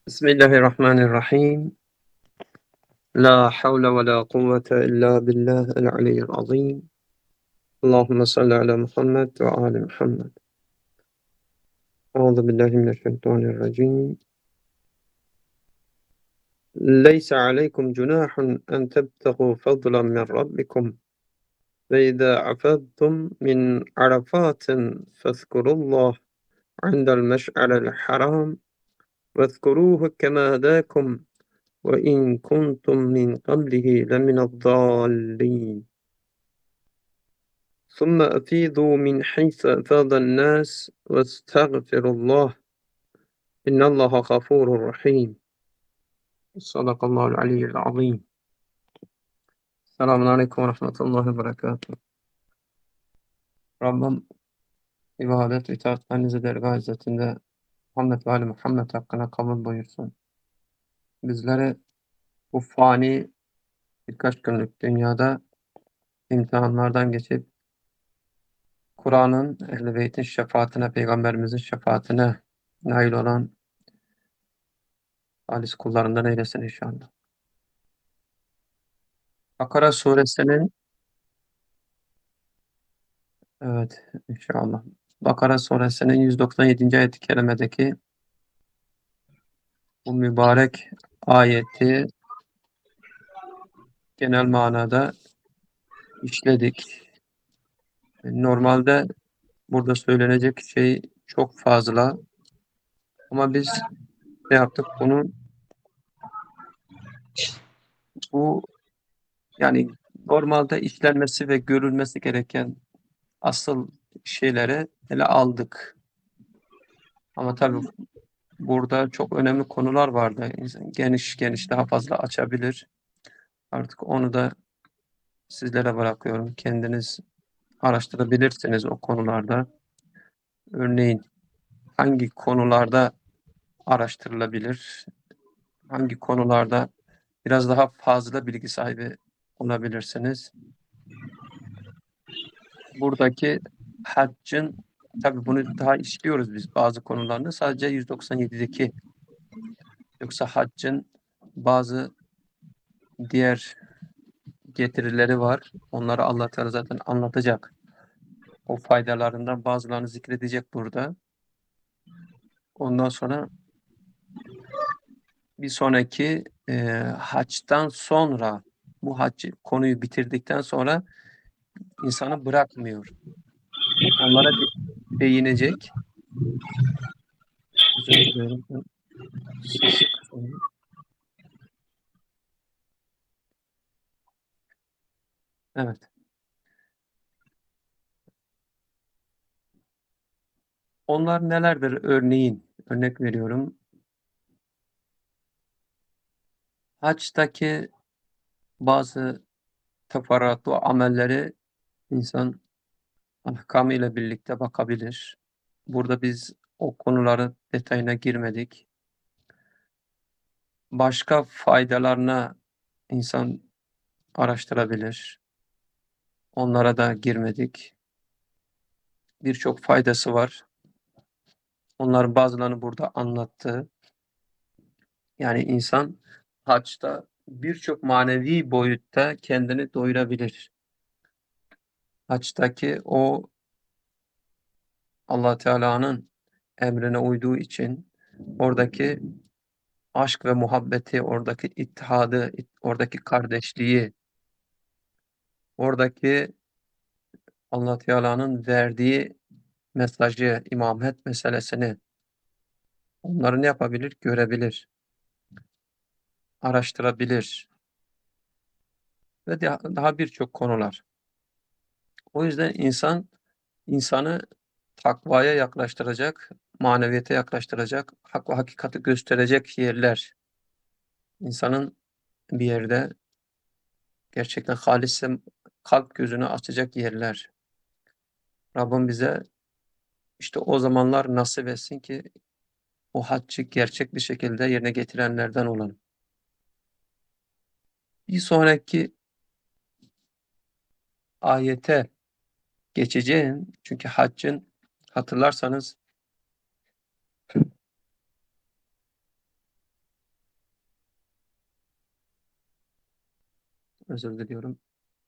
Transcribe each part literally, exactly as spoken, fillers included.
بسم الله الرحمن الرحيم. لا حول ولا قوة إلا بالله العلي العظيم. اللهم صل على محمد وآل محمد. أعوذ بالله من الشيطان الرجيم. ليس عليكم جناح أن تبتغوا فضلا من ربكم فإذا عفضتم من عرفات فاذكروا الله عند المشعر الحرام واذكروه كما هداكم وإن كنتم من قبله لمن الضالين ثم أفيضوا من حيث أفاض الناس واستغفروا الله إن الله غفور رحيم. صدق الله العلي العظيم. Selamun Aleyküm ve Rahmetullahi ve Berekatuhu. Rabbim ibadet ve itaatlerinizi dergâh izzetinde Muhammed ve Ali Muhammed hakkına kabul buyursun. Bizleri bu fani birkaç günlük dünyada imtihanlardan geçip Kur'an'ın, Ehl-i Beyt'in şefaatine, Peygamberimizin şefaatine nail olan halis kullarından eylesin inşallah. Bakara suresinin evet inşallah. Bakara suresinin yüz doksan yedinci ayet-i kerimedeki bu mübarek ayeti genel manada işledik. Normalde burada söylenecek şey çok fazla ama biz ne yaptık? Bunu bu yani normalde işlenmesi ve görülmesi gereken asıl şeyleri ele aldık. Ama tabii burada çok önemli konular vardı. İnsan geniş geniş daha fazla açabilir. Artık onu da sizlere bırakıyorum. Kendiniz araştırabilirsiniz o konularda. Örneğin hangi konularda araştırılabilir? Hangi konularda biraz daha fazla bilgi sahibi olabilirsiniz? Buradaki haccın, tabii bunu daha işliyoruz biz bazı konularında. Sadece yüz doksan yedideki yoksa haccın bazı diğer getirileri var. Onları Allah Teala zaten anlatacak. O faydalarından bazılarını zikredecek burada. Ondan sonra bir sonraki e, haçtan sonra bu hac konuyu bitirdikten sonra insanı bırakmıyor. Onlara de- değinecek. Özür diliyorum. Bu sesi kısayım. Evet. Onlar nelerdir örneğin? Örnek veriyorum. Haçtaki bazı teferruatlı amelleri insan ahkamıyla birlikte bakabilir. Burada biz o konuların detayına girmedik. Başka faydalarına insan araştırabilir. Onlara da girmedik. Birçok faydası var. Onların bazılarını burada anlattı. Yani insan haçta birçok manevi boyutta kendini doyurabilir. Haçtaki o Allah Teala'nın emrine uyduğu için oradaki aşk ve muhabbeti, oradaki ittihadı, oradaki kardeşliği, oradaki Allah Teala'nın verdiği mesajı, imamet meselesini onları ne yapabilir? Görebilir, araştırabilir ve daha, daha birçok konular. O yüzden insan insanı takvaya yaklaştıracak, maneviyete yaklaştıracak, hak ve hakikati gösterecek yerler. İnsanın bir yerde gerçekten halise kalp gözünü açacak yerler. Rabbim bize işte o zamanlar nasip etsin ki o haccı gerçek bir şekilde yerine getirenlerden olalım. Bir sonraki ayete geçeceğim. Çünkü haccın hatırlarsanız Özür diliyorum.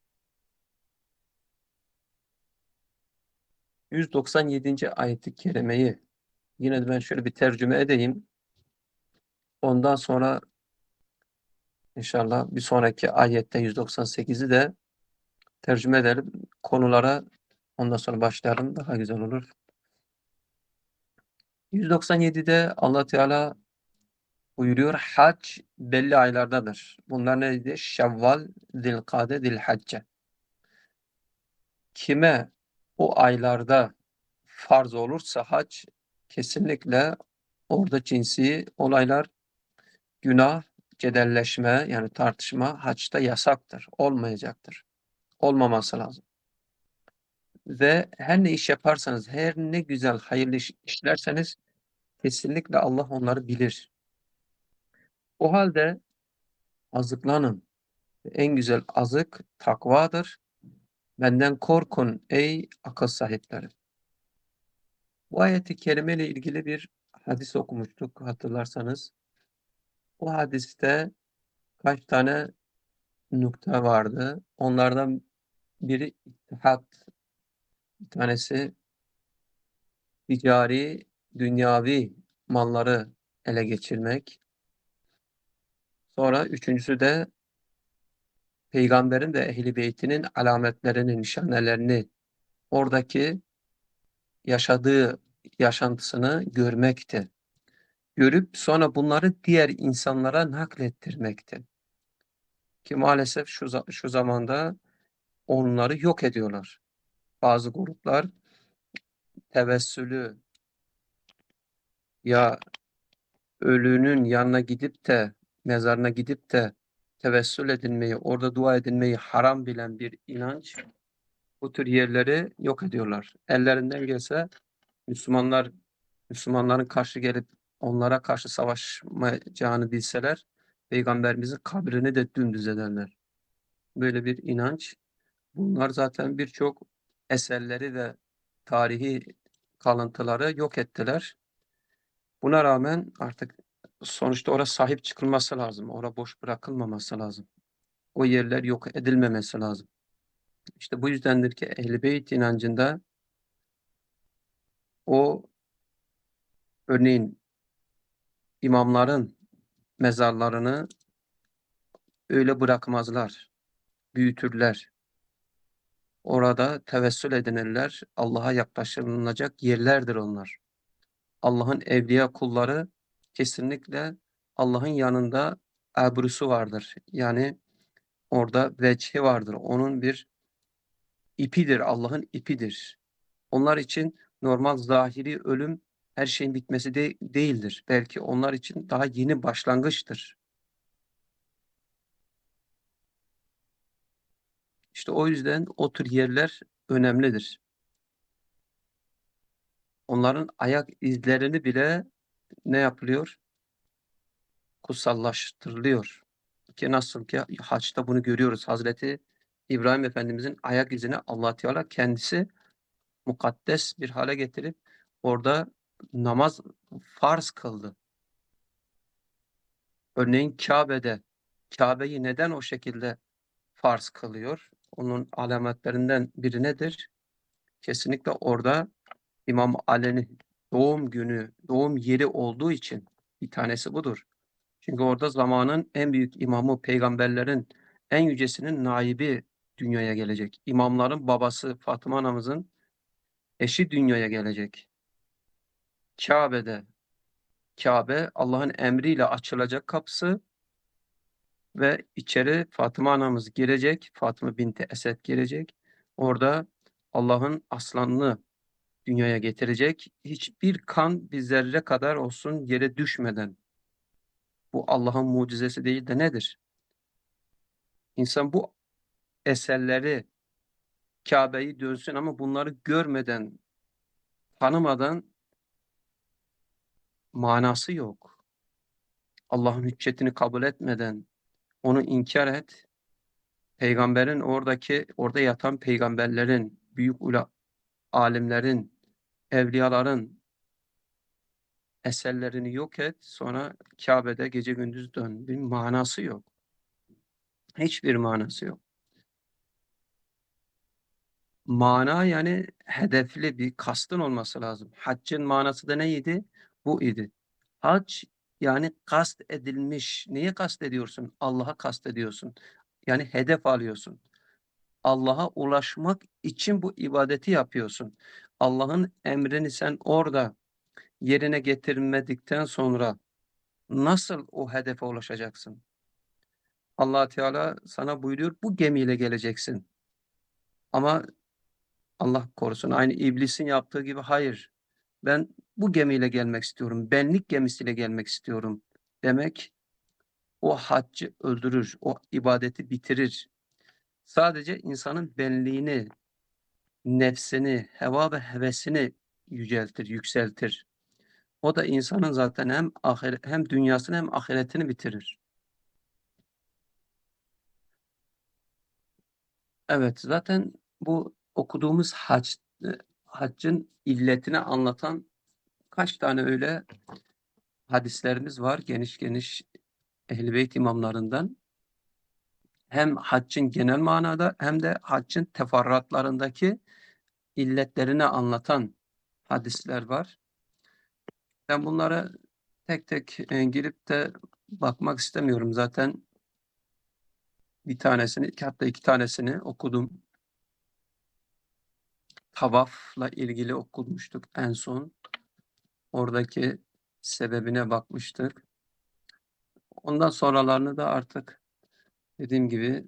yüz doksan yedinci ayet-i kerimeyi yine de ben şöyle bir tercüme edeyim. Ondan sonra inşallah bir sonraki ayette yüz doksan sekizi de tercüme edelim. Konulara ondan sonra başlayalım. Daha güzel olur. yüz doksan yedide Allah Teala buyuruyor. Hac belli aylardadır. Bunlar neydi? Şevval, Zilkade, Zilhacce. Kime o aylarda farz olursa hac, kesinlikle orada cinsi olaylar, günah, cedelleşme yani tartışma haçta yasaktır. Olmayacaktır. Olmaması lazım. Ve her ne iş yaparsanız, her ne güzel hayırlı iş işlerseniz kesinlikle Allah onları bilir. O halde azıklanın. En güzel azık takvadır. Benden korkun ey akıl sahipleri. Bu ayet-i kerime ile ilgili bir hadis okumuştuk hatırlarsanız. O hadiste kaç tane nokta vardı. Onlardan biri ittihat, bir tanesi ticari, dünyavi malları ele geçirmek. Sonra üçüncüsü de peygamberin ve ehl-i beytinin alametlerini, nişanelerini, oradaki yaşadığı yaşantısını görmekti. Görüp sonra bunları diğer insanlara naklettirmekti. Ki maalesef şu, şu zamanda onları yok ediyorlar. Bazı gruplar tevessülü ya ölünün yanına gidip de mezarına gidip de tevessül edilmeyi, orada dua edilmeyi haram bilen bir inanç bu tür yerleri yok ediyorlar. Ellerinden gelse Müslümanlar Müslümanların karşı gelip onlara karşı savaşmayacağını bilseler Peygamberimizin kabrini de dümdüz ederler. Böyle bir inanç. Bunlar zaten birçok eserleri ve tarihi kalıntıları yok ettiler. Buna rağmen artık sonuçta oraya sahip çıkılması lazım. Orada boş bırakılmaması lazım. O yerler yok edilmemesi lazım. İşte bu yüzdendir ki Ehl-i Beyt inancında o örneğin imamların mezarlarını öyle bırakmazlar, büyütürler. Orada tevessül edinirler. Allah'a yaklaşılacak yerlerdir onlar. Allah'ın evliya kulları kesinlikle Allah'ın yanında ebrusu vardır. Yani orada vecihi vardır. Onun bir ipidir, Allah'ın ipidir. Onlar için normal zahiri ölüm her şeyin bitmesi de değildir. Belki onlar için daha yeni başlangıçtır. İşte o yüzden o tür yerler önemlidir. Onların ayak izlerini bile ne yapılıyor? Kutsallaştırılıyor. Ki nasıl ki haçta bunu görüyoruz. Hazreti İbrahim Efendimizin ayak izini Allah Teala kendisi mukaddes bir hale getirip orada namaz farz kıldı. Örneğin Kabe'de Kabe'yi neden o şekilde farz kılıyor? Onun alametlerinden biri nedir? Kesinlikle orada İmam Ali'nin doğum günü, doğum yeri olduğu için bir tanesi budur. Çünkü orada zamanın en büyük imamı, peygamberlerin en yücesinin naibi dünyaya gelecek. İmamların babası Fatıma anamızın eşi dünyaya gelecek. Kabe'de, Kabe Allah'ın emriyle açılacak kapısı ve içeri Fatıma anamız girecek. Fatıma binti Esed girecek. Orada Allah'ın aslanını dünyaya getirecek. Hiçbir kan bir zerre kadar olsun yere düşmeden. Bu Allah'ın mucizesi değil de nedir? İnsan bu eserleri Kabe'yi dönsün ama bunları görmeden, tanımadan manası yok. Allah'ın hüccetini kabul etmeden onu inkar et. Peygamberin oradaki orada yatan peygamberlerin, büyük ula alimlerin, evliyaların eserlerini yok et. Sonra Kabe'de gece gündüz dön. Bir manası yok. Hiçbir manası yok. Mana yani hedefli bir kastın olması lazım. Haccın manası da neydi? Bu idi. Hac yani kast edilmiş. Neye kast ediyorsun? Allah'a kast ediyorsun. Yani hedef alıyorsun. Allah'a ulaşmak için bu ibadeti yapıyorsun. Allah'ın emrini sen orada yerine getirmedikten sonra nasıl o hedefe ulaşacaksın? Allah Teala sana buyuruyor, bu gemiyle geleceksin. Ama Allah korusun aynı iblisin yaptığı gibi hayır, ben bu gemiyle gelmek istiyorum, benlik gemisiyle gelmek istiyorum demek o haccı öldürür, o ibadeti bitirir. Sadece insanın benliğini, nefsini, heva ve hevesini yüceltir, yükseltir. O da insanın zaten hem ahire, hem dünyasını hem ahiretini bitirir. Evet, zaten bu okuduğumuz hac, e, haccın illetini anlatan kaç tane öyle hadislerimiz var geniş geniş Ehl-i Beyt imamlarından. Hem haccın genel manada hem de haccın teferruatlarındaki illetlerini anlatan hadisler var. Ben bunlara tek tek e, girip de bakmak istemiyorum. Zaten bir tanesini, hatta iki tanesini okudum. Tavafla ilgili okumuştuk en son. Oradaki sebebine bakmıştık. Ondan sonralarını da artık dediğim gibi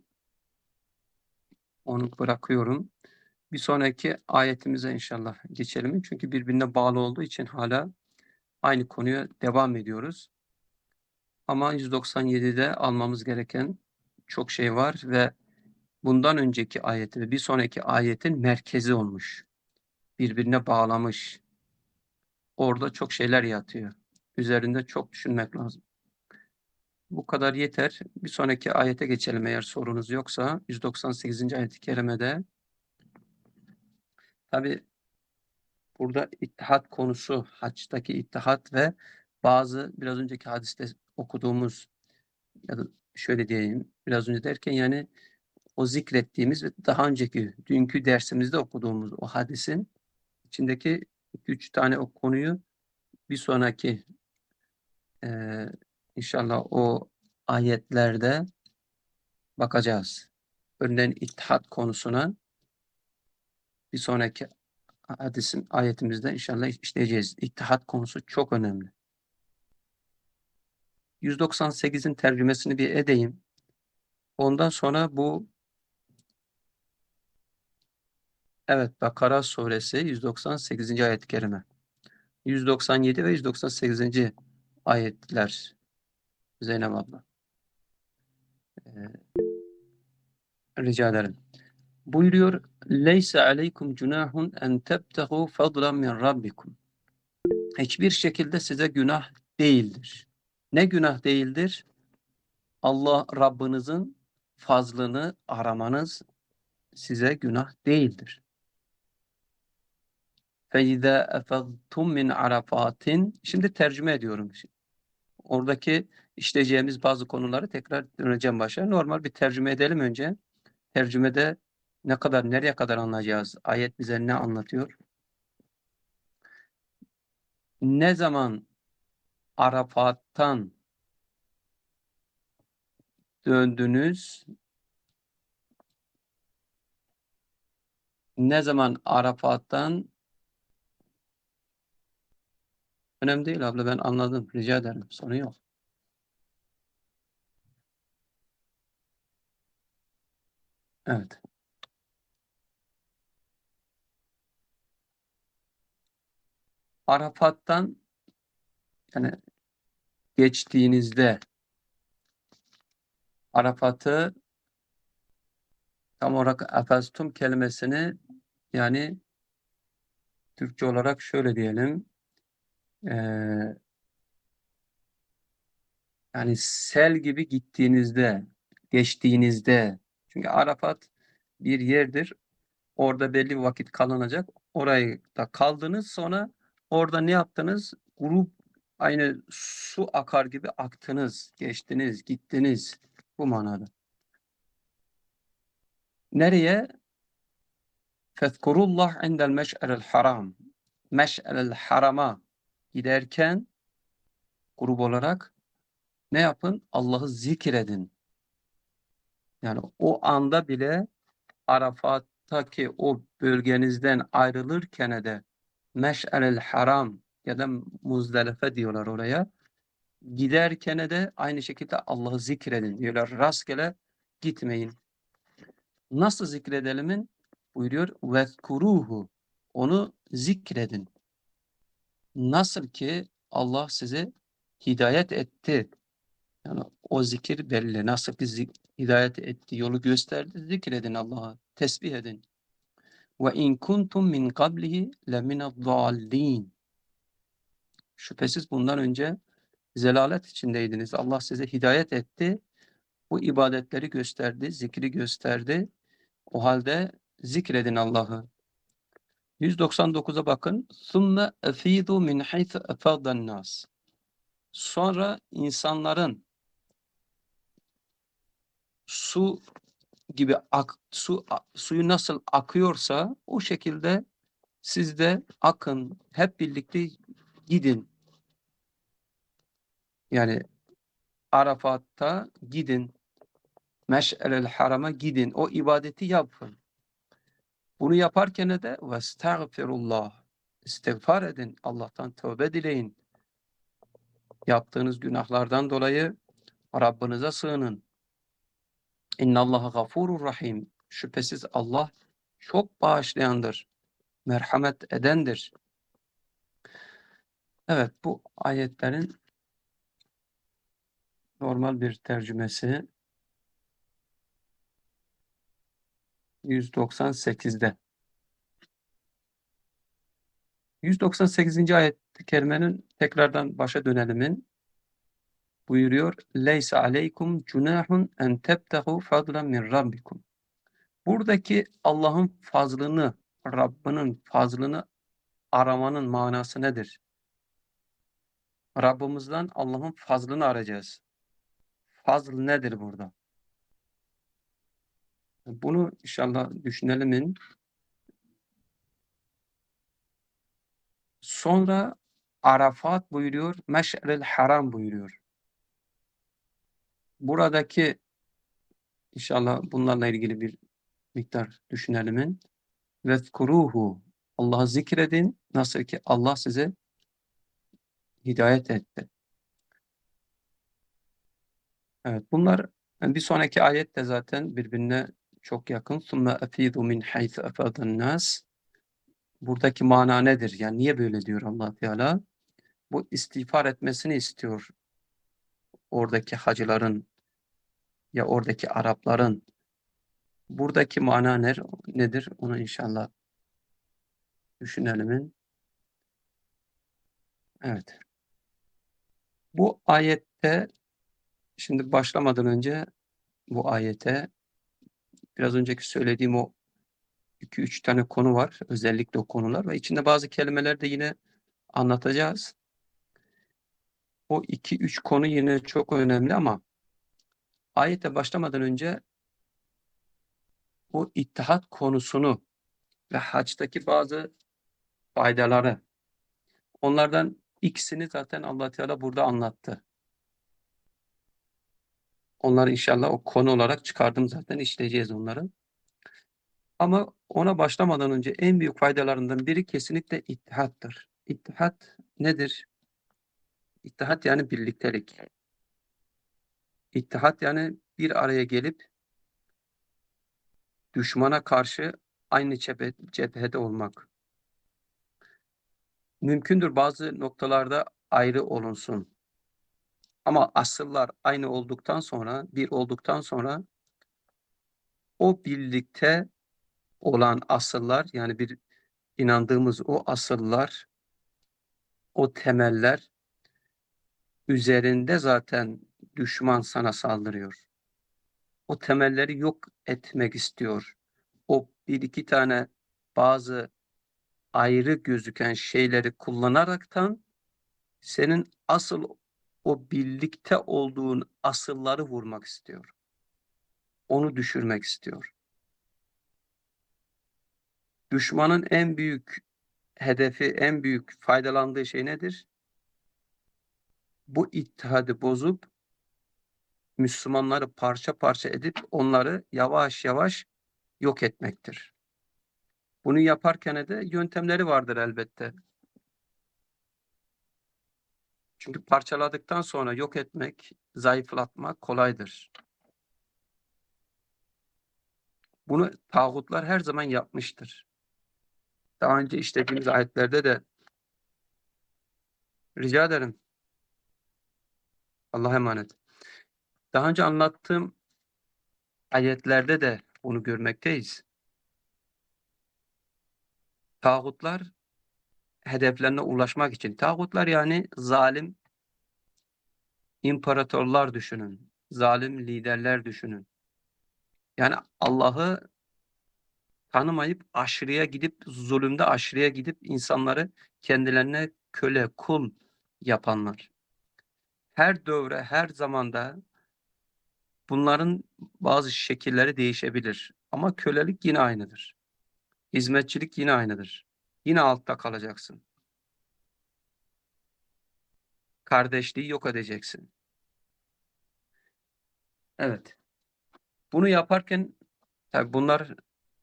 onu bırakıyorum. Bir sonraki ayetimize inşallah geçelim. Çünkü birbirine bağlı olduğu için hala aynı konuya devam ediyoruz. Ama yüz doksan yedide almamız gereken çok şey var ve bundan önceki ayeti ve bir sonraki ayetin merkezi olmuş. Birbirine bağlamış. Orada çok şeyler yatıyor. Üzerinde çok düşünmek lazım. Bu kadar yeter. Bir sonraki ayete geçelim eğer sorunuz yoksa. yüz doksan sekizinci ayet-i kerimede tabi burada ittihat konusu, haçtaki ittihat ve bazı biraz önceki hadiste okuduğumuz ya da şöyle diyeyim biraz önce derken yani o zikrettiğimiz ve daha önceki dünkü dersimizde okuduğumuz o hadisin içindeki iki üç tane o konuyu bir sonraki eee, inşallah o ayetlerde bakacağız. Örneğin ittihat konusuna bir sonraki hadisin ayetimizde inşallah işleyeceğiz. İttihat konusu çok önemli. yüz doksan sekizin tercümesini bir edeyim. Ondan sonra bu evet Bakara suresi yüz doksan sekizinci ayet-i kerime. yüz doksan yedi ve yüz doksan sekizinci ayetler Zeynep abla. Ee, rica ederim. Buyuruyor Leysa aleykum cunahun en tebtehu fadlan min rabbikum. Hiçbir şekilde size günah değildir. Ne günah değildir? Allah Rabbinizin fazlını aramanız size günah değildir. فَاِذَا اَفَضْتُمْ min arafatin. Şimdi tercüme ediyorum. Oradaki işleyeceğimiz bazı konuları tekrar döneceğim başa. Normal bir tercüme edelim önce. Tercümede ne kadar, nereye kadar anlayacağız? Ayet bize ne anlatıyor? Ne zaman Arafat'tan döndünüz, ne zaman Arafat'tan önemli değil abla ben anladım. Rica ederim. Sorun yok. Evet. Arafat'tan yani geçtiğinizde Arafat'ı tam olarak afastum kelimesini yani Türkçe olarak şöyle diyelim. Ee, yani sel gibi gittiğinizde, geçtiğinizde çünkü Arafat bir yerdir. Orada belli bir vakit kalınacak. Orayı da kaldınız. Sonra orada ne yaptınız? Grup aynı su akar gibi aktınız, geçtiniz, gittiniz. Bu manada. Nereye? Fezkurullah indel meş'erel haram. Meş'erel harama giderken grup olarak ne yapın? Allah'ı zikredin. Yani o anda bile Arafat'taki o bölgenizden ayrılırken de Meş'erel Haram ya da Muzdalife diyorlar oraya. Giderken de aynı şekilde Allah'ı zikredin diyorlar. Rastgele gitmeyin. Nasıl zikredelimin? Buyuruyor. Vezkuruhu. Onu zikredin. Nasıl ki Allah size hidayet etti. Yani o zikir belli. Nasıl ki hidayet etti, yolu gösterdi. Zikredin Allah'a. Tesbih edin. Ve in kuntum min qablihi lemined-dallin. Şüphesiz bundan önce zelalet içindeydiniz. Allah size hidayet etti. Bu ibadetleri gösterdi, zikri gösterdi. O halde zikredin Allah'ı. yüz doksan dokuza bakın. ثُمَّ اَف۪يدُوا مِنْ حَيْثَ اَفَادَ النَّاسِ. Sonra insanların su gibi ak, su suyu nasıl akıyorsa o şekilde siz de akın, hep birlikte gidin. Yani Arafat'ta gidin, Meş'erel Haram'a gidin, o ibadeti yapın. Bunu yaparken de vestağfirullah, istiğfar edin, Allah'tan tövbe dileyin. Yaptığınız günahlardan dolayı Rabbinize sığının. İnnallaha gafurur rahim. Şüphesiz Allah çok bağışlayandır, merhamet edendir. Evet, bu ayetlerin normal bir tercümesi yüz doksan sekizde. yüz doksan sekizinci ayet-i kerimenin tekrardan başa dönelimin buyuruyor. Leysa aleykum cunahun en tebtehu fadlan min rabbikum. Buradaki Allah'ın fazlını, Rabbinin fazlını aramanın manası nedir? Rabbimizden Allah'ın fazlını arayacağız. Fazl nedir burada? Bunu inşallah düşünelimin. Sonra Arafat buyuruyor, Meş'eril Haram buyuruyor. Buradaki inşallah bunlarla ilgili bir miktar düşünelimin. Vezkuruhu. Allah'ı zikredin. Nasıl ki Allah size hidayet etti. Evet, bunlar yani bir sonraki ayet de zaten birbirine çok yakın. ثُمَّ أَفِيدُ مِنْ حَيْثَ أَفَادَ النَّاسِ. Buradaki mana nedir? Yani niye böyle diyor Allah Teala? Bu istiğfar etmesini istiyor oradaki hacıların ya oradaki Arapların. Buradaki mana nedir? Onu inşallah düşünelim. Evet. Bu ayette şimdi başlamadan önce bu ayete biraz önceki söylediğim o iki üç tane konu var. Özellikle o konular ve içinde bazı kelimeler de yine anlatacağız. O iki üç konu yine çok önemli ama ayete başlamadan önce o ittihat konusunu ve hacdaki bazı faydaları onlardan ikisini zaten Allah Teala burada anlattı. Onları inşallah o konu olarak çıkardım zaten işleyeceğiz onları. Ama ona başlamadan önce en büyük faydalarından biri kesinlikle ittihattır. İttihat nedir? İttihat yani birliktelik. İttihat yani bir araya gelip düşmana karşı aynı cephe, cephede olmak. Mümkündür bazı noktalarda ayrı olunsun. Ama asıllar aynı olduktan sonra, bir olduktan sonra o birlikte olan asıllar yani bir inandığımız o asıllar, o temeller üzerinde zaten düşman sana saldırıyor. O temelleri yok etmek istiyor. O bir iki tane bazı ayrı gözüken şeyleri kullanaraktan senin asıl o birlikte olduğun asılları vurmak istiyor. Onu düşürmek istiyor. Düşmanın en büyük hedefi, en büyük faydalandığı şey nedir? Bu ittihadı bozup Müslümanları parça parça edip onları yavaş yavaş yok etmektir. Bunu yaparken de yöntemleri vardır elbette. Çünkü parçaladıktan sonra yok etmek, zayıflatmak kolaydır. Bunu tağutlar her zaman yapmıştır. Daha önce işlediğimiz ayetlerde de rica ederim. Allah'a emanet. Daha önce anlattığım ayetlerde de bunu görmekteyiz. Tağutlar hedeflerine ulaşmak için, tağutlar yani zalim imparatorlar düşünün, zalim liderler düşünün. Yani Allah'ı tanımayıp aşırıya gidip, zulümde aşırıya gidip insanları kendilerine köle, kul yapanlar. Her dövre, her zamanda bunların bazı şekilleri değişebilir ama kölelik yine aynıdır. Hizmetçilik yine aynıdır. Yine altta kalacaksın. Kardeşliği yok edeceksin. Evet. Bunu yaparken tabii bunlar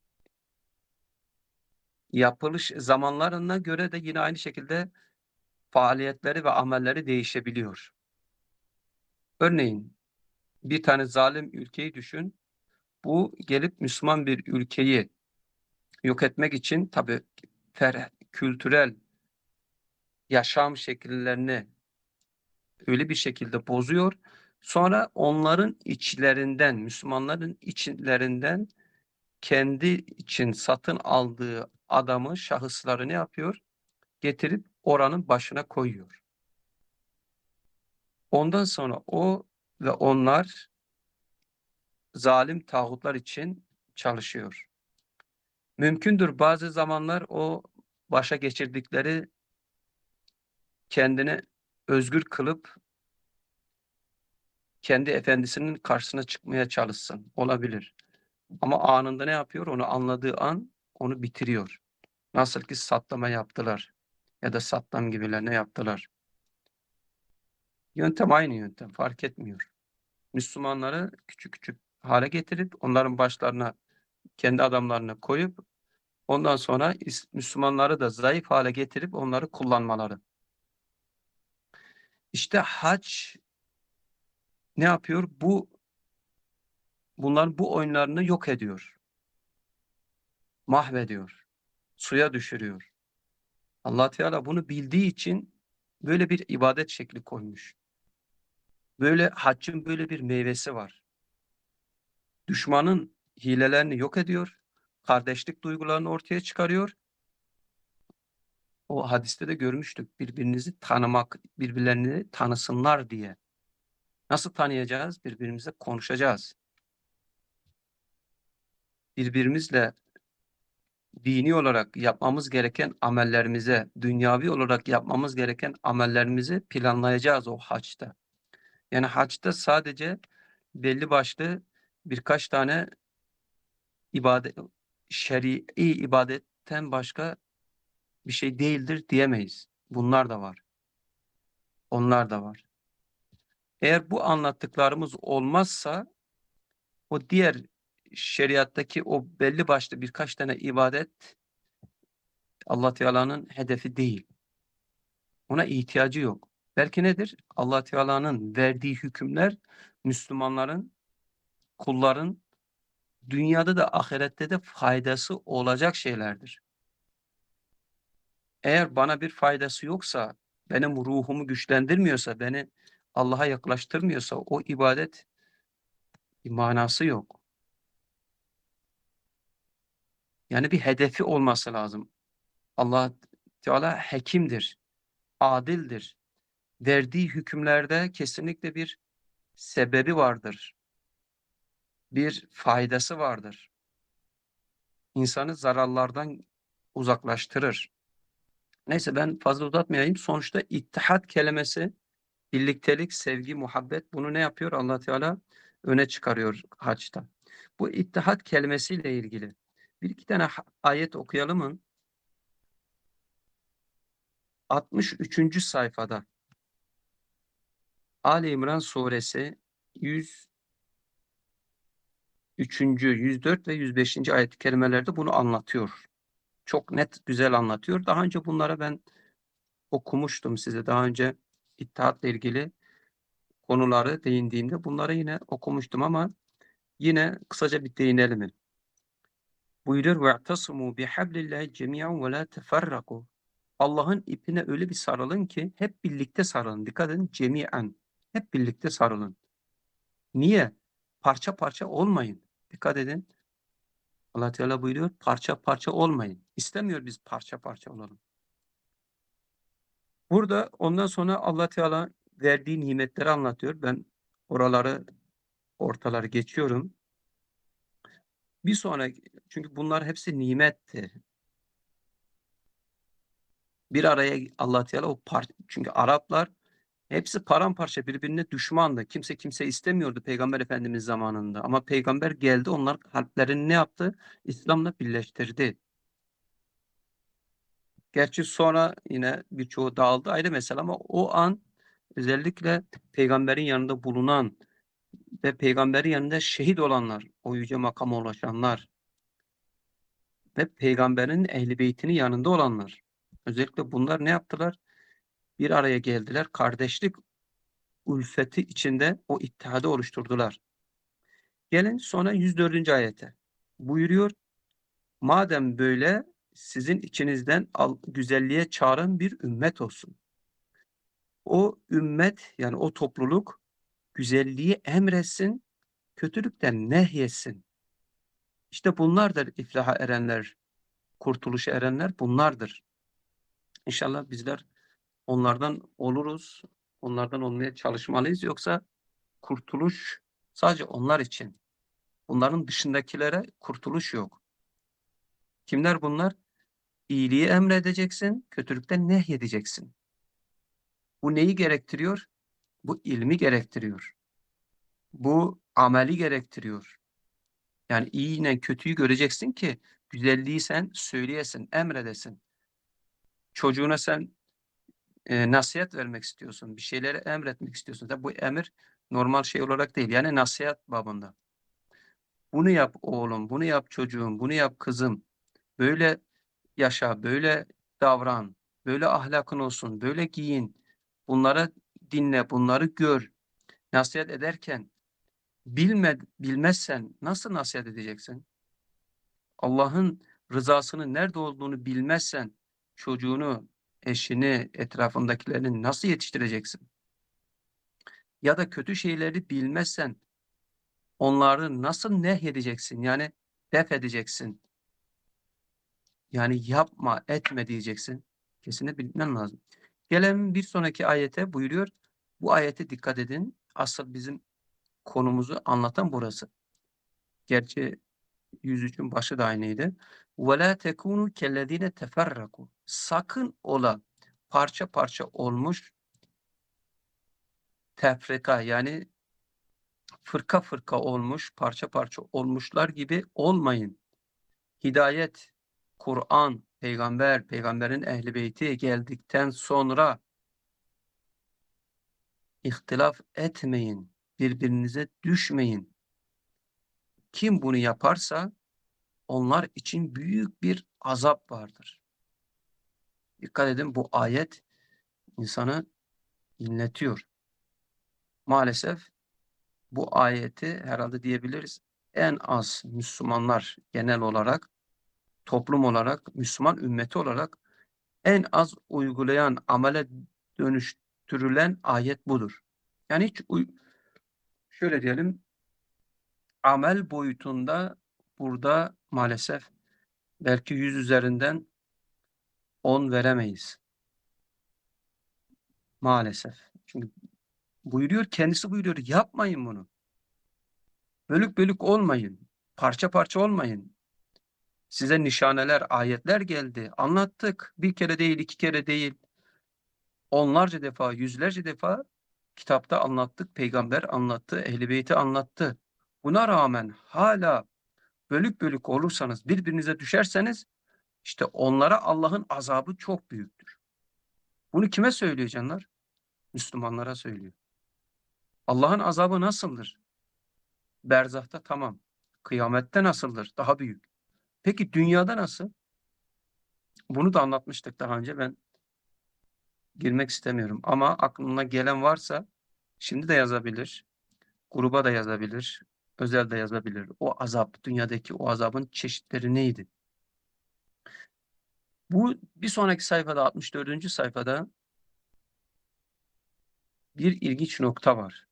yapılış zamanlarına göre de yine aynı şekilde faaliyetleri ve amelleri değişebiliyor. Örneğin bir tane zalim ülkeyi düşün. Bu gelip Müslüman bir ülkeyi yok etmek için tabii fer kültürel yaşam şekillerini öyle bir şekilde bozuyor. Sonra onların içlerinden, Müslümanların içlerinden kendi için satın aldığı adamı, şahısları ne yapıyor? Getirip oranın başına koyuyor. Ondan sonra o ve onlar zalim tağutlar için çalışıyor. Mümkündür bazı zamanlar o başa geçirdikleri kendini özgür kılıp kendi efendisinin karşısına çıkmaya çalışsın. Olabilir. Ama anında ne yapıyor? Onu anladığı an onu bitiriyor. Nasıl ki Saddam'a yaptılar ya da Saddam gibilerine yaptılar. Yöntem aynı yöntem, fark etmiyor. Müslümanları küçük küçük hale getirip onların başlarına kendi adamlarını koyup ondan sonra Müslümanları da zayıf hale getirip onları kullanmaları. İşte hac ne yapıyor? Bu bunların bu oyunlarını yok ediyor. Mahvediyor. Suya düşürüyor. Allah Teala bunu bildiği için böyle bir ibadet şekli koymuş. Böyle haccın böyle bir meyvesi var. Düşmanın hilelerini yok ediyor. Kardeşlik duygularını ortaya çıkarıyor. O hadiste de görmüştük. Birbirinizi tanımak, birbirlerini tanısınlar diye. Nasıl tanıyacağız? Birbirimizle konuşacağız. Birbirimizle dini olarak yapmamız gereken amellerimize, dünyavi olarak yapmamız gereken amellerimizi planlayacağız o haçta. Yani haçta sadece belli başlı birkaç tane ibadet, şer'i ibadetten başka bir şey değildir diyemeyiz. Bunlar da var. Onlar da var. Eğer bu anlattıklarımız olmazsa o diğer şeriattaki o belli başlı birkaç tane ibadet Allah Teala'nın hedefi değil. Ona ihtiyacı yok. Belki nedir? Allah Teala'nın verdiği hükümler Müslümanların, kulların dünyada da ahirette de faydası olacak şeylerdir. Eğer bana bir faydası yoksa, benim ruhumu güçlendirmiyorsa, beni Allah'a yaklaştırmıyorsa o ibadet bir manası yok. Yani bir hedefi olması lazım. Allah Teala hekimdir, adildir. Verdiği hükümlerde kesinlikle bir sebebi vardır. Bir faydası vardır. İnsanı zararlardan uzaklaştırır. Neyse ben fazla uzatmayayım. Sonuçta ittihat kelimesi, birliktelik, sevgi, muhabbet bunu ne yapıyor? Allah Teala öne çıkarıyor haçta. Bu ittihat kelimesiyle ilgili. Bir iki tane ha ayet okuyalım mı? altmış üçüncü sayfada Ali İmran suresi yüz üçüncü. yüz dört ve yüz beşinci ayet-i kerimelerde bunu anlatıyor. Çok net, güzel anlatıyor. Daha önce bunlara ben okumuştum size. Daha önce İttihat'la ilgili konuları değindiğimde bunları yine okumuştum ama yine kısaca bir değinelim. Buyuruyor وَاَعْتَصِمُوا بِحَبْلِ اللّٰهِ جَمِيعًا وَلَا تَفَرَّقُوا Allah'ın ipine öyle bir sarılın ki hep birlikte sarılın. Dikkat edin, cemiyen. Hep birlikte sarılın. Niye? Parça parça olmayın. Dikkat edin. Allah Teala buyuruyor, parça parça olmayın. İstemiyor biz parça parça olalım. Burada ondan sonra Allah Teala verdiği nimetleri anlatıyor. Ben oraları, ortaları geçiyorum. Bir sonraki, çünkü bunlar hepsi nimetti. Bir araya Allah Teala o par çünkü Araplar hepsi paramparça birbirine düşmandı. Kimse kimse istemiyordu Peygamber Efendimiz zamanında. Ama Peygamber geldi, onlar kalplerini ne yaptı? İslam'la birleştirdi. Gerçi sonra yine birçoğu dağıldı, ayrı mesele, ama o an özellikle Peygamberin yanında bulunan ve Peygamberin yanında şehit olanlar, o yüce makama ulaşanlar ve Peygamberin Ehl-i Beyt'inin yanında olanlar, özellikle bunlar ne yaptılar? Bir araya geldiler, kardeşlik ülfeti içinde o ittihadı oluşturdular. Gelin sonra yüz dördüncü ayete. Buyuruyor, madem böyle sizin içinizden al, güzelliğe çağıran bir ümmet olsun. O ümmet, yani o topluluk güzelliği emretsin, kötülükten nehyetsin. İşte bunlardır iflaha erenler, kurtuluşa erenler bunlardır. İnşallah bizler onlardan oluruz, onlardan olmaya çalışmalıyız. Yoksa kurtuluş sadece onlar için. Bunların dışındakilere kurtuluş yok. Kimler bunlar? İyiliği emredeceksin, kötülükten nehyedeceksin. Bu neyi gerektiriyor? Bu ilmi gerektiriyor. Bu ameli gerektiriyor. Yani iyi ile kötüyü göreceksin ki güzelliği sen söyleyesin, emredesin. Çocuğuna sen e, nasihat vermek istiyorsun, bir şeyleri emretmek istiyorsun. Tabii bu emir normal şey olarak değil, yani nasihat babında. Bunu yap oğlum, bunu yap çocuğum, bunu yap kızım. Böyle yaşa, böyle davran, böyle ahlakın olsun, böyle giyin. Bunları dinle, bunları gör. Nasihat ederken bilme, bilmezsen nasıl nasihat edeceksin? Allah'ın rızasının nerede olduğunu bilmezsen çocuğunu, eşini, etrafındakilerini nasıl yetiştireceksin? Ya da kötü şeyleri bilmezsen onları nasıl nehyedeceksin? Yani def edeceksin. Yani yapma, etme diyeceksin. Kesinlikle bilmen lazım. Gelelim bir sonraki ayete, buyuruyor. Bu ayete dikkat edin. Asıl bizim konumuzu anlatan burası. Gerçi yüz üçün başı da aynıydı. وَلَا تَكُونُوا كَالَّذ۪ينَ تَفَرَّقُوا Sakın ola parça parça olmuş, tefrika, yani fırka fırka olmuş, parça parça olmuşlar gibi olmayın. Hidayet, Kur'an, peygamber, peygamberin ehli beyti geldikten sonra ihtilaf etmeyin, birbirinize düşmeyin. Kim bunu yaparsa onlar için büyük bir azap vardır. Dikkat edin, bu ayet insanı inletiyor. Maalesef bu ayeti herhalde diyebiliriz en az Müslümanlar genel olarak, toplum olarak, Müslüman ümmeti olarak en az uygulayan, amele dönüştürülen ayet budur. Yani hiç şöyle diyelim, amel boyutunda burada maalesef belki yüz üzerinden on veremeyiz. Maalesef. Çünkü buyuruyor, kendisi buyuruyor, yapmayın bunu. Bölük bölük olmayın. Parça parça olmayın. Size nişaneler, ayetler geldi. Anlattık. Bir kere değil, iki kere değil. Onlarca defa, yüzlerce defa kitapta anlattık. Peygamber anlattı, Ehl-i Beyt'i anlattı. Buna rağmen hala bölük bölük olursanız, birbirinize düşerseniz, işte onlara Allah'ın azabı çok büyüktür. Bunu kime söylüyor canlar? Müslümanlara söylüyor. Allah'ın azabı nasıldır? Berzahta tamam. Kıyamette nasıldır? Daha büyük. Peki dünyada nasıl? Bunu da anlatmıştık daha önce. Ben girmek istemiyorum. Ama aklına gelen varsa şimdi de yazabilir. Gruba da yazabilir. Özel de yazabilir. O azap, dünyadaki o azabın çeşitleri neydi? Bu bir sonraki sayfada, altmış dördüncü sayfada bir ilginç nokta var.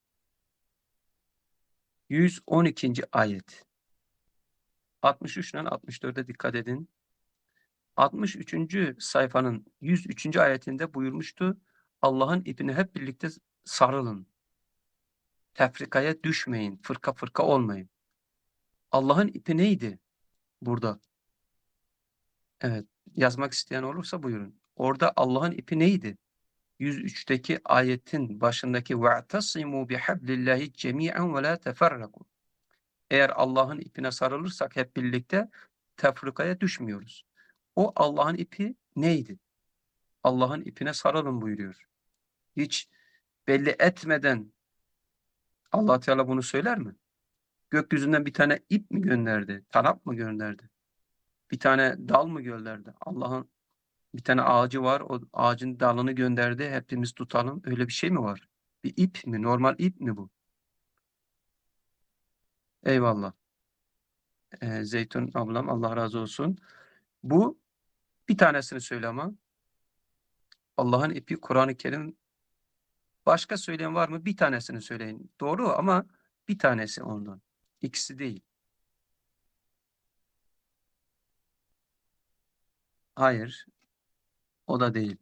yüz on ikinci ayet. altmış üç ile altmış dörde dikkat edin. altmış üçüncü sayfanın yüz üçüncü ayetinde buyurmuştu. Allah'ın ipine hep birlikte sarılın. Tefrikaya düşmeyin. Fırka fırka olmayın. Allah'ın ipi neydi burada? Evet. Yazmak isteyen olursa buyurun. Orada Allah'ın ipi neydi? yüz üçteki ayetin başındaki وَاَعْتَصِمُوا بِحَبْلِ اللّٰهِ جَمِيعًا وَلَا تَفَرَّقُوا. Eğer Allah'ın ipine sarılırsak hep birlikte tefrikaya düşmüyoruz. O Allah'ın ipi neydi? Allah'ın ipine sarılın buyuruyor. Hiç belli etmeden Allah Teala bunu söyler mi? Gökyüzünden bir tane ip mi gönderdi? Tanap mı gönderdi? Bir tane dal mı gönderdi? Allah'ın bir tane ağacı var. O ağacın dalını gönderdi. Hepimiz tutalım. Öyle bir şey mi var? Bir ip mi? Normal ip mi bu? Eyvallah. Ee, Zeytun ablam Allah razı olsun. Bu bir tanesini söyle ama. Allah'ın ipi Kur'an-ı Kerim. Başka söyleyen var mı? Bir tanesini söyleyin. Doğru ama bir tanesi ondan. İkisi değil. Hayır. O da değil.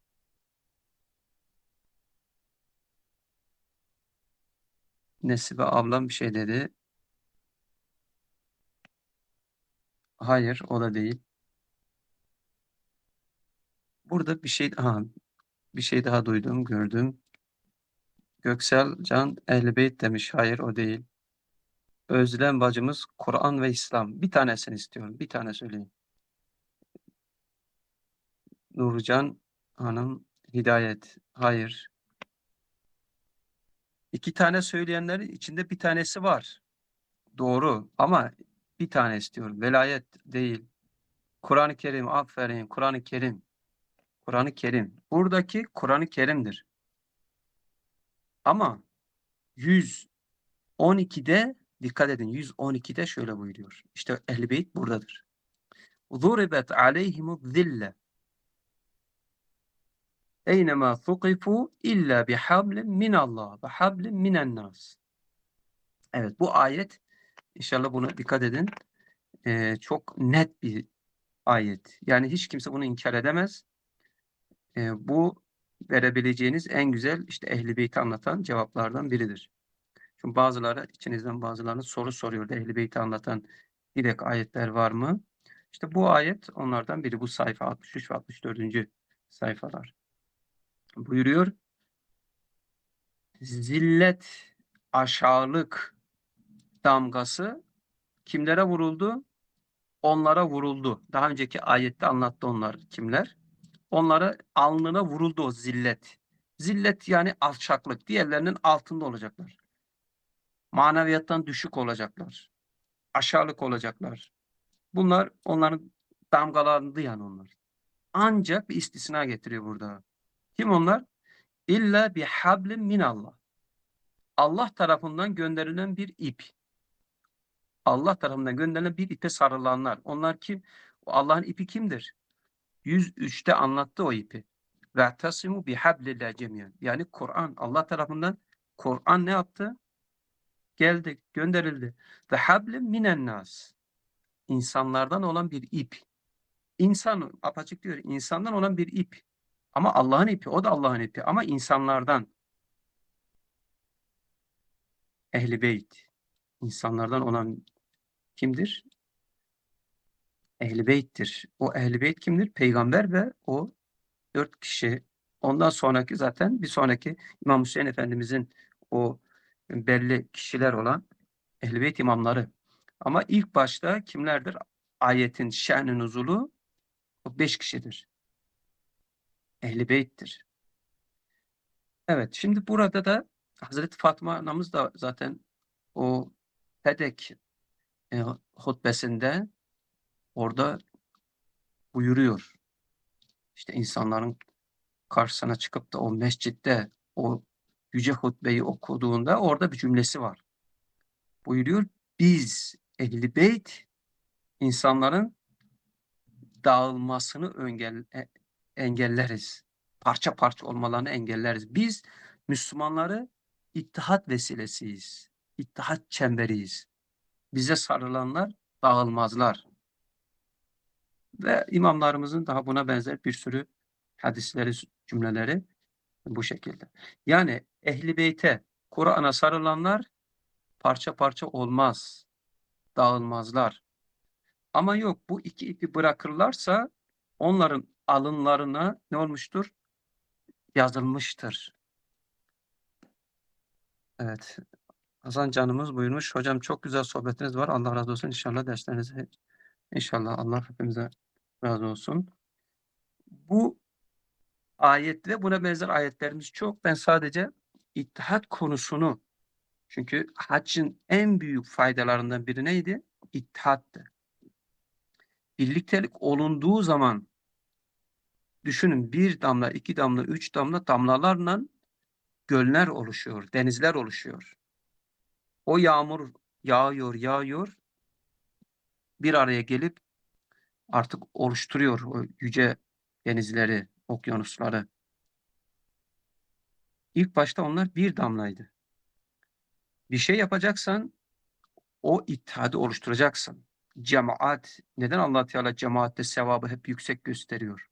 Nesibe ablam bir şey dedi. Hayır. O da değil. Burada bir şey, aha, bir şey daha duydum, gördüm. Göksel Can Ehl-i Beyt demiş. Hayır, o değil. Özlem bacımız Kur'an ve İslam. Bir tanesini istiyorum. Bir tane söyleyin. Nurcan Hanım Hidayet. Hayır. İki tane söyleyenlerin içinde bir tanesi var. Doğru ama bir tane istiyorum. Velayet değil. Kur'an-ı Kerim. Aferin. Kur'an-ı Kerim. Kur'an-ı Kerim. Buradaki Kur'an-ı Kerim'dir. Ama yüz on ikide dikkat edin. yüz on ikide şöyle buyuruyor. İşte Ehl-i Beyt buradadır. ضُرِبَتْ عَلَيْهِمُ الذِّلَّةِ اَيْنَمَا ثُقِفُوا اِلَّا بِحَبْلٍ مِنَ اللّٰهِ وَحَبْلٍ مِنَ النَّاسِ. Evet, bu ayet, inşallah buna dikkat edin, ee, çok net bir ayet. Yani hiç kimse bunu inkar edemez. Ee, bu verebileceğiniz en güzel işte Ehl-i Beyt'i anlatan cevaplardan biridir. Çünkü bazıları, içinizden bazılarına soru soruyordu. Ehl-i Beyt'i anlatan direkt ayetler var mı? İşte bu ayet onlardan biri. Bu sayfa altmış üç ve altmış dördüncü sayfalar. Buyuruyor. Zillet, aşağılık damgası kimlere vuruldu? Onlara vuruldu. Daha önceki ayette anlattı onlar kimler. Onlara alnına vuruldu o zillet. Zillet yani alçaklık. Diğerlerinin altında olacaklar. Maneviyattan düşük olacaklar. Aşağılık olacaklar. Bunlar onların damgalandı yani onlar. Ancak bir istisna getiriyor burada. Kim onlar? İlla bihablim minallah. Allah tarafından gönderilen bir ip. Allah tarafından gönderilen bir ipe sarılanlar. Onlar kim? Allah'ın ipi kimdir? yüz üçte anlattı o ipi. Ve'tasimu bihablillah cemiyen. Yani Kur'an. Allah tarafından Kur'an ne yaptı? Geldi, gönderildi. Ve hablim minen nas. İnsanlardan olan bir ip. İnsan, apaçık diyor, insandan olan bir ip. Ama Allah'ın ipi, o da Allah'ın ipi. Ama insanlardan. Ehl-i Beyt. İnsanlardan olan kimdir? Ehl-i Beyt'tir. O Ehl-i Beyt kimdir? Peygamber ve o dört kişi. Ondan sonraki zaten bir sonraki İmam Hüseyin Efendimizin o belli kişiler olan Ehl-i Beyt imamları. Ama ilk başta kimlerdir? Ayetin şen-i nuzulu o beş kişidir. Ehl-i Beyt'tir. Evet, şimdi burada da Hazreti Fatma anamız da zaten o Fedek eee, hutbesinde orada buyuruyor. İşte insanların karşısına çıkıp da o mescitte o yüce hutbeyi okuduğunda orada bir cümlesi var. Buyuruyor, biz Ehl-i Beyt insanların dağılmasını engel, e, engelleriz. Parça parça olmalarını engelleriz. Biz Müslümanları ittihat vesilesiyiz. İttihat çemberiyiz. Bize sarılanlar dağılmazlar. Ve imamlarımızın daha buna benzer bir sürü hadisleri, cümleleri bu şekilde. Yani Ehl-i Beyt'e, Kur'an'a sarılanlar parça parça olmaz, dağılmazlar. Ama yok, bu iki ipi bırakırlarsa onların alınlarına ne olmuştur? Yazılmıştır. Evet. Hasan canımız buyurmuş. Hocam çok güzel sohbetiniz var. Allah razı olsun. İnşallah derslerinizi inşallah Allah hepimize razı olsun. Bu ayet ve buna benzer ayetlerimiz çok. Ben sadece ittihat konusunu, çünkü haccın en büyük faydalarından biri neydi? İttihattı. Birliktelik olunduğu zaman düşünün, bir damla, iki damla, üç damla damlalarla göller oluşuyor, denizler oluşuyor. O yağmur yağıyor, yağıyor, bir araya gelip artık oluşturuyor o yüce denizleri, okyanusları. İlk başta onlar bir damlaydı. Bir şey yapacaksan o ittihadı oluşturacaksın. Cemaat, neden Allah Teala cemaatte sevabı hep yüksek gösteriyor?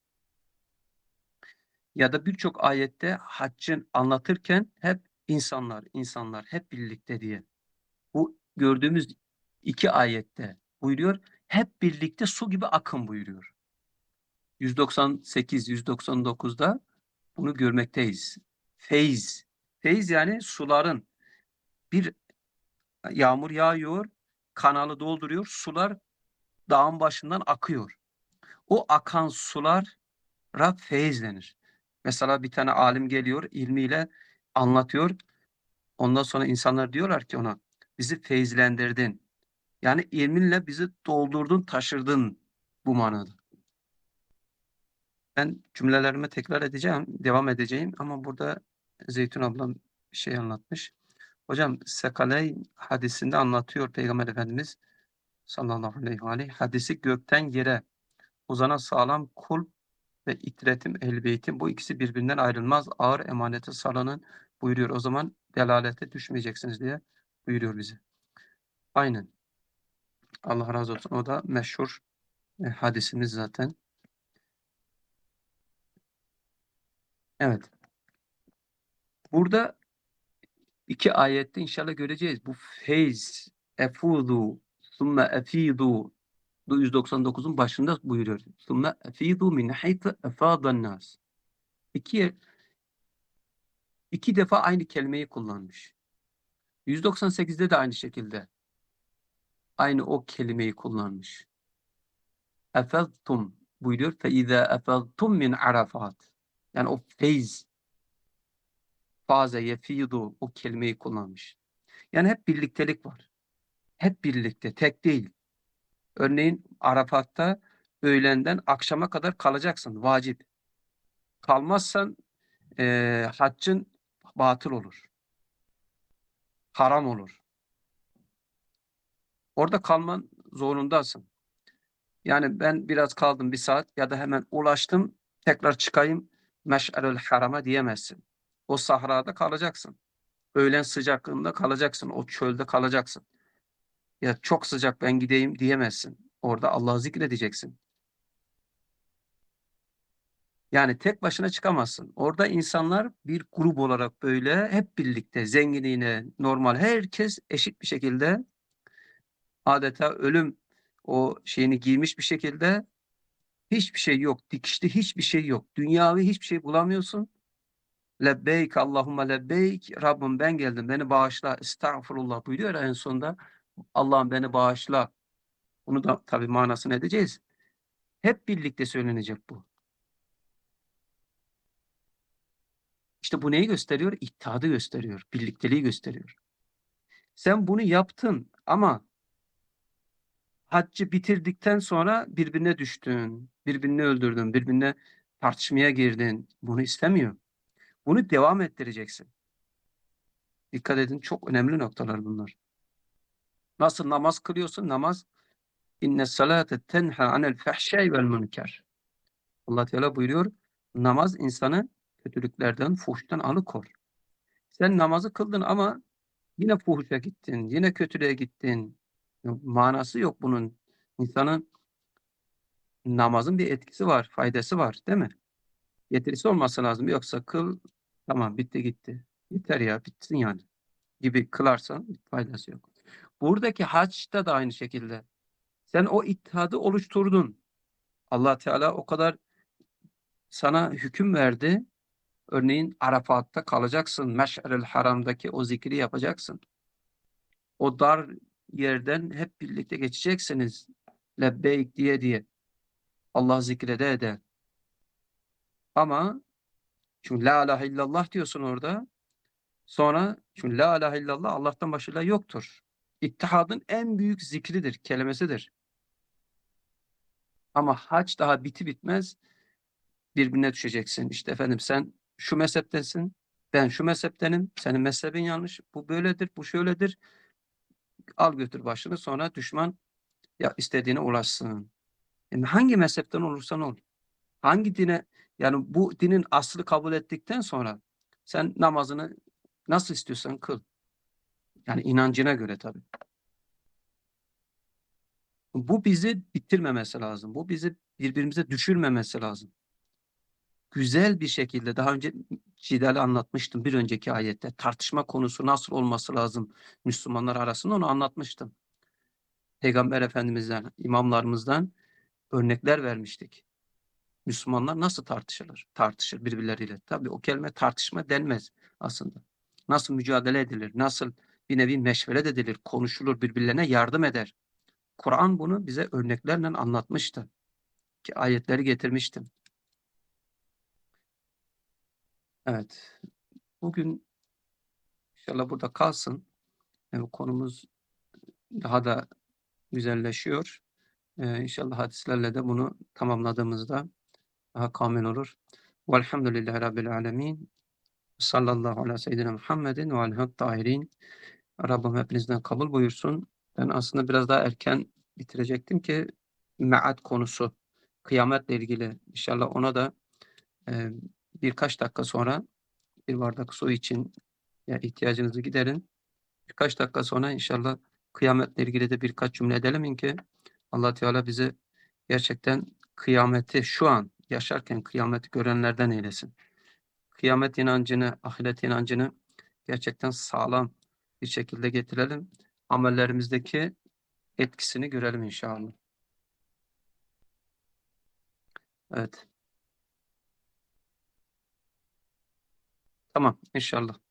Ya da birçok ayette haccın anlatırken hep insanlar, insanlar hep birlikte diye. Bu gördüğümüz iki ayette buyuruyor, hep birlikte su gibi akın buyuruyor. yüz doksan sekiz yüz doksan dokuzda bunu görmekteyiz. Feyz. Feyz yani suların, bir yağmur yağıyor, kanalı dolduruyor, sular dağın başından akıyor. O akan sulara feyz denir. Mesela bir tane alim geliyor, ilmiyle anlatıyor. Ondan sonra insanlar diyorlar ki ona, bizi feyzlendirdin. Yani ilminle bizi doldurdun, taşırdın bu manada. Ben cümlelerimi tekrar edeceğim, devam edeceğim ama burada Zeytun ablam bir şey anlatmış. Hocam Sekaleyn hadisinde anlatıyor Peygamber Efendimiz sallallahu aleyhi ve aleyhi hadisi, gökten yere uzanan sağlam kul ve itretim ehl beytim, bu ikisi birbirinden ayrılmaz, ağır emanete sarılın buyuruyor. O zaman delalete düşmeyeceksiniz diye buyuruyor bize. Aynen. Allah razı olsun. O da meşhur e, hadisimiz zaten. Evet. Burada iki ayette inşallah göreceğiz. Bu feyz, efudu, sümme efidu, yüz doksan dokuzun başında buyuruyor. Sümme efidu min haythu efadan nas. İki, iki defa aynı kelimeyi kullanmış. yüz doksan sekizde de aynı şekilde aynı o kelimeyi kullanmış. Efadtum buyuruyor. Fe izâ efadtum min arafat. Yani o feyz, faze, yefidu, o kelimeyi kullanmış. Yani hep birliktelik var. Hep birlikte, tek değil. Örneğin Arafat'ta öğlenden akşama kadar kalacaksın. Vacip. Kalmazsan e, haccın batıl olur. Haram olur. Orada kalman zorundasın. Yani ben biraz kaldım bir saat ya da hemen ulaştım, tekrar çıkayım Meş'erül Haram'a diyemezsin. O sahrada kalacaksın. Öğlen sıcaklığında kalacaksın. O çölde kalacaksın. Ya çok sıcak ben gideyim diyemezsin. Orada Allah'ı zikredeceksin. Yani tek başına çıkamazsın. Orada insanlar bir grup olarak böyle hep birlikte, zenginliğine, normal herkes eşit bir şekilde, adeta ölüm o şeyini giymiş bir şekilde, hiçbir şey yok. Dikişli hiçbir şey yok. Dünyavi hiçbir şey bulamıyorsun. Lebbeyk Allahümme lebbeyk. Rabbim ben geldim, beni bağışla. Estağfurullah buyuruyor en sonunda. Allah'ım beni bağışla. Bunu da tabii manasını edeceğiz. Hep birlikte söylenecek bu. İşte bu neyi gösteriyor? İttihadı gösteriyor, birlikteliği gösteriyor. Sen bunu yaptın ama haccı bitirdikten sonra birbirine düştün, birbirini öldürdün, birbirine tartışmaya girdin. Bunu istemiyor. Bunu devam ettireceksin. Dikkat edin, çok önemli noktalar bunlar. Nasıl namaz kılıyorsun? Namaz inne salate tenha anel fahşai vel münker. Allah Teala buyuruyor, namaz insanı kötülüklerden, fuhştan alıkor. Sen namazı kıldın ama yine fuhuşa gittin, yine kötülüğe gittin. Manası yok bunun. İnsanın namazın bir etkisi var, faydası var, değil mi? Getirisi olması lazım. Yoksa kıl, tamam bitti gitti. Yeter ya, bitsin yani gibi kılarsan faydası yok. Buradaki haçta da aynı şekilde. Sen o ittihadı oluşturdun. Allah Teala o kadar sana hüküm verdi. Örneğin Arafat'ta kalacaksın. Meş'eril Haram'daki o zikri yapacaksın. O dar yerden hep birlikte geçeceksiniz. Lebbeyk diye diye. Allah zikrede ede. Ama çünkü la ilahe illallah diyorsun orada. Sonra çünkü la ilahe illallah Allah'tan başka yoktur. İttihadın en büyük zikridir, kelimesidir. Ama hac daha biti bitmez birbirine düşeceksin. İşte efendim sen şu mezheptesin, ben şu mezheptenim, senin mezhebin yanlış, bu böyledir, bu şöyledir. Al götür başını, sonra düşman ya istediğine ulaşsın. Yani hangi mezhepten olursan ol, hangi dine, yani bu dinin aslı kabul ettikten sonra sen namazını nasıl istiyorsan kıl. Yani inancına göre tabii. Bu bizi bitirmemesi lazım. Bu bizi birbirimize düşürmemesi lazım. Güzel bir şekilde daha önce Cidal'i anlatmıştım bir önceki ayette. Tartışma konusu nasıl olması lazım Müslümanlar arasında onu anlatmıştım. Peygamber Efendimiz'den, imamlarımızdan örnekler vermiştik. Müslümanlar nasıl tartışılır? Tartışır birbirleriyle. Tabii o kelime tartışma denmez aslında. Nasıl mücadele edilir? Nasıl bir nevi meşveret edilir? Konuşulur, birbirlerine yardım eder. Kur'an bunu bize örneklerle anlatmıştı. Ki ayetleri getirmiştim. Evet. Bugün inşallah burada kalsın. Yani konumuz daha da güzelleşiyor. Ee, inşallah hadislerle de bunu tamamladığımızda daha kamil olur. Velhamdülillahi Rabbil alemin. Sallallahu ala seyyidina Muhammedin ve aleyhi tahirin. Rabbim hepinizden kabul buyursun. Ben aslında biraz daha erken bitirecektim ki me'ad konusu, kıyametle ilgili. İnşallah ona da e, birkaç dakika sonra bir bardak su için ya ihtiyacınızı giderin. Birkaç dakika sonra inşallah kıyametle ilgili de birkaç cümle edelim ki Allah Teala bizi gerçekten kıyameti şu an yaşarken kıyameti görenlerden eylesin. Kıyamet inancını, ahiret inancını gerçekten sağlam bir şekilde getirelim. Amellerimizdeki etkisini görelim inşallah. Evet. Tamam inşallah.